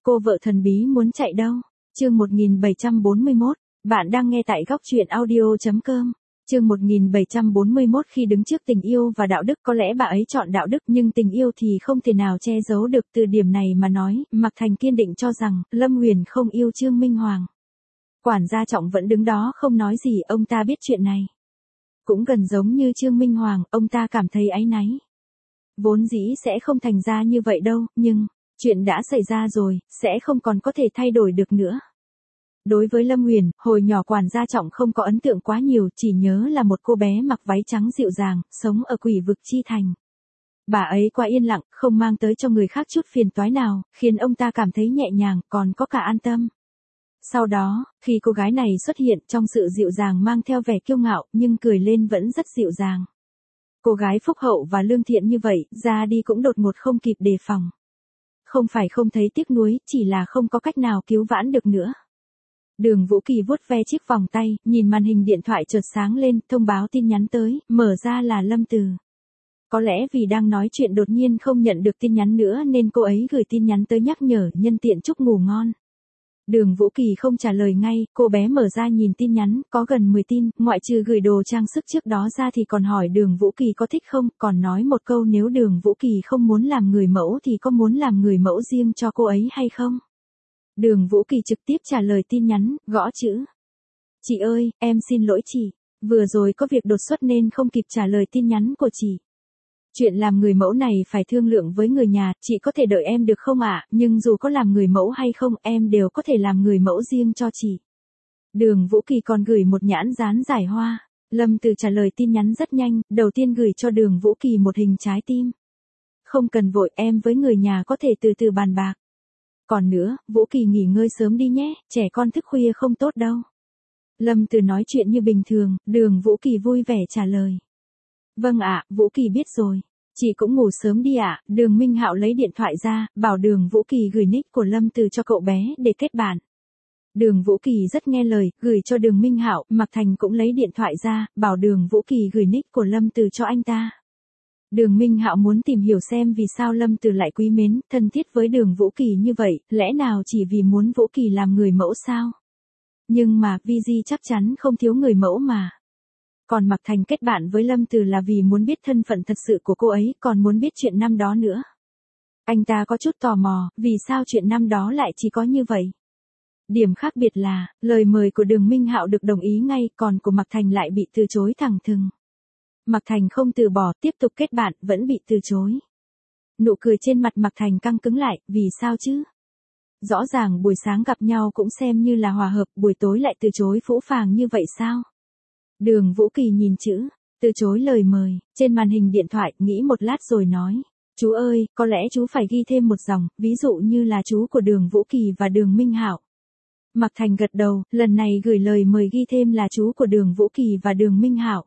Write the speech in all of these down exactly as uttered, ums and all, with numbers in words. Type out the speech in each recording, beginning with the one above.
Cô vợ thần bí muốn chạy đâu? Chương một nghìn bảy trăm bốn mươi mốt, bạn đang nghe tại góc truyện audio chấm com. Chương một nghìn bảy trăm bốn mươi mốt khi đứng trước tình yêu và đạo đức, có lẽ bà ấy chọn đạo đức nhưng tình yêu thì không thể nào che giấu được. Từ điểm này mà nói, Mạc Thành kiên định cho rằng Lâm Huyền không yêu Trương Minh Hoàng. Quản gia Trọng vẫn đứng đó không nói gì, ông ta biết chuyện này. Cũng gần giống như Trương Minh Hoàng, ông ta cảm thấy áy náy. Vốn dĩ sẽ không thành ra như vậy đâu, nhưng chuyện đã xảy ra rồi, sẽ không còn có thể thay đổi được nữa. Đối với Lâm Huyền, hồi nhỏ Quản gia Trọng không có ấn tượng quá nhiều, chỉ nhớ là một cô bé mặc váy trắng dịu dàng, sống ở Quỷ Vực Chi Thành. Bà ấy quá yên lặng, không mang tới cho người khác chút phiền toái nào, khiến ông ta cảm thấy nhẹ nhàng, còn có cả an tâm. Sau đó, khi cô gái này xuất hiện, trong sự dịu dàng mang theo vẻ kiêu ngạo, nhưng cười lên vẫn rất dịu dàng. Cô gái phúc hậu và lương thiện như vậy, ra đi cũng đột ngột không kịp đề phòng. Không phải không thấy tiếc nuối, chỉ là không có cách nào cứu vãn được nữa. Đường Vũ Kỳ vuốt ve chiếc vòng tay, nhìn màn hình điện thoại chợt sáng lên, thông báo tin nhắn tới, mở ra là Lâm Từ. Có lẽ vì đang nói chuyện đột nhiên không nhận được tin nhắn nữa nên cô ấy gửi tin nhắn tới nhắc nhở, nhân tiện chúc ngủ ngon. Đường Vũ Kỳ không trả lời ngay, cô bé mở ra nhìn tin nhắn, có gần mười tin, ngoại trừ gửi đồ trang sức trước đó ra thì còn hỏi Đường Vũ Kỳ có thích không, còn nói một câu nếu Đường Vũ Kỳ không muốn làm người mẫu thì có muốn làm người mẫu riêng cho cô ấy hay không. Đường Vũ Kỳ trực tiếp trả lời tin nhắn, gõ chữ. Chị ơi, em xin lỗi chị, vừa rồi có việc đột xuất nên không kịp trả lời tin nhắn của chị. Chuyện làm người mẫu này phải thương lượng với người nhà, chị có thể đợi em được không ạ, nhưng dù có làm người mẫu hay không, em đều có thể làm người mẫu riêng cho chị. Đường Vũ Kỳ còn gửi một nhãn dán giải hoa. Lâm Từ trả lời tin nhắn rất nhanh, đầu tiên gửi cho Đường Vũ Kỳ một hình trái tim. Không cần vội, em với người nhà có thể từ từ bàn bạc. Còn nữa, Vũ Kỳ nghỉ ngơi sớm đi nhé, trẻ con thức khuya không tốt đâu. Lâm Từ nói chuyện như bình thường, Đường Vũ Kỳ vui vẻ trả lời. Vâng ạ, Vũ Kỳ biết rồi. Chị cũng ngủ sớm đi ạ. Đường Minh Hạo lấy điện thoại ra, bảo Đường Vũ Kỳ gửi nick của Lâm Từ cho cậu bé để kết bạn. Đường Vũ Kỳ rất nghe lời, gửi cho Đường Minh Hạo. Mạc Thành cũng lấy điện thoại ra, bảo Đường Vũ Kỳ gửi nick của Lâm Từ cho anh ta. Đường Minh Hạo muốn tìm hiểu xem vì sao Lâm Từ lại quý mến, thân thiết với Đường Vũ Kỳ như vậy, lẽ nào chỉ vì muốn Vũ Kỳ làm người mẫu sao? Nhưng mà, Vi Di chắc chắn không thiếu người mẫu mà. Còn Mạc Thành kết bạn với Lâm Từ là vì muốn biết thân phận thật sự của cô ấy, còn muốn biết chuyện năm đó nữa. Anh ta có chút tò mò, vì sao chuyện năm đó lại chỉ có như vậy? Điểm khác biệt là, lời mời của Đường Minh Hạo được đồng ý ngay, còn của Mạc Thành lại bị từ chối thẳng thừng. Mạc Thành không từ bỏ, tiếp tục kết bạn, vẫn bị từ chối. Nụ cười trên mặt Mạc Thành căng cứng lại, vì sao chứ? Rõ ràng buổi sáng gặp nhau cũng xem như là hòa hợp, buổi tối lại từ chối phũ phàng như vậy sao? Đường Vũ Kỳ nhìn chữ, từ chối lời mời, trên màn hình điện thoại, nghĩ một lát rồi nói. Chú ơi, có lẽ chú phải ghi thêm một dòng, ví dụ như là chú của Đường Vũ Kỳ và Đường Minh Hạo. Mạc Thành gật đầu, lần này gửi lời mời ghi thêm là chú của Đường Vũ Kỳ và Đường Minh Hạo.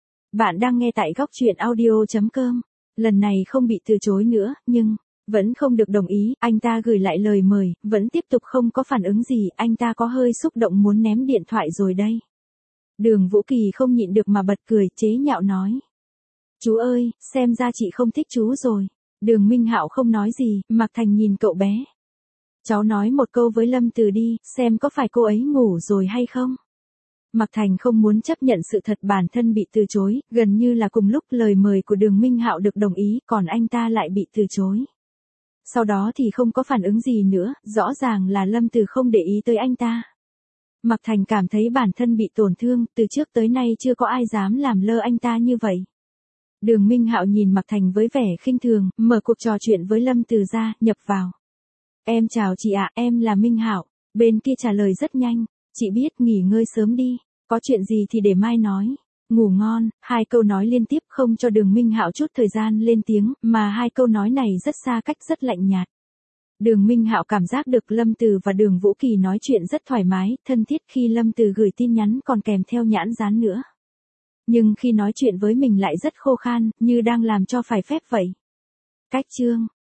Bạn đang nghe tại góc truyện audio chấm com. Lần này không bị từ chối nữa, nhưng vẫn không được đồng ý, anh ta gửi lại lời mời, vẫn tiếp tục không có phản ứng gì, anh ta có hơi xúc động muốn ném điện thoại rồi đây. Đường Vũ Kỳ không nhịn được mà bật cười, chế nhạo nói. Chú ơi, xem ra chị không thích chú rồi. Đường Minh Hạo không nói gì, Mạc Thành nhìn cậu bé. Cháu nói một câu với Lâm Từ đi, xem có phải cô ấy ngủ rồi hay không. Mạc Thành không muốn chấp nhận sự thật bản thân bị từ chối, gần như là cùng lúc lời mời của Đường Minh Hạo được đồng ý, còn anh ta lại bị từ chối. Sau đó thì không có phản ứng gì nữa, rõ ràng là Lâm Từ không để ý tới anh ta. Mạc Thành cảm thấy bản thân bị tổn thương, từ trước tới nay chưa có ai dám làm lơ anh ta như vậy. Đường Minh Hạo nhìn Mạc Thành với vẻ khinh thường, mở cuộc trò chuyện với Lâm Từ ra, nhập vào. Em chào chị ạ, em là Minh Hạo. Bên kia trả lời rất nhanh, chị biết, nghỉ ngơi sớm đi, có chuyện gì thì để mai nói. Ngủ ngon, hai câu nói liên tiếp không cho Đường Minh Hạo chút thời gian lên tiếng, mà hai câu nói này rất xa cách, rất lạnh nhạt. Đường Minh Hạo cảm giác được Lâm Từ và Đường Vũ Kỳ nói chuyện rất thoải mái, thân thiết, khi Lâm Từ gửi tin nhắn còn kèm theo nhãn dán nữa. Nhưng khi nói chuyện với mình lại rất khô khan, như đang làm cho phải phép vậy. Cách chương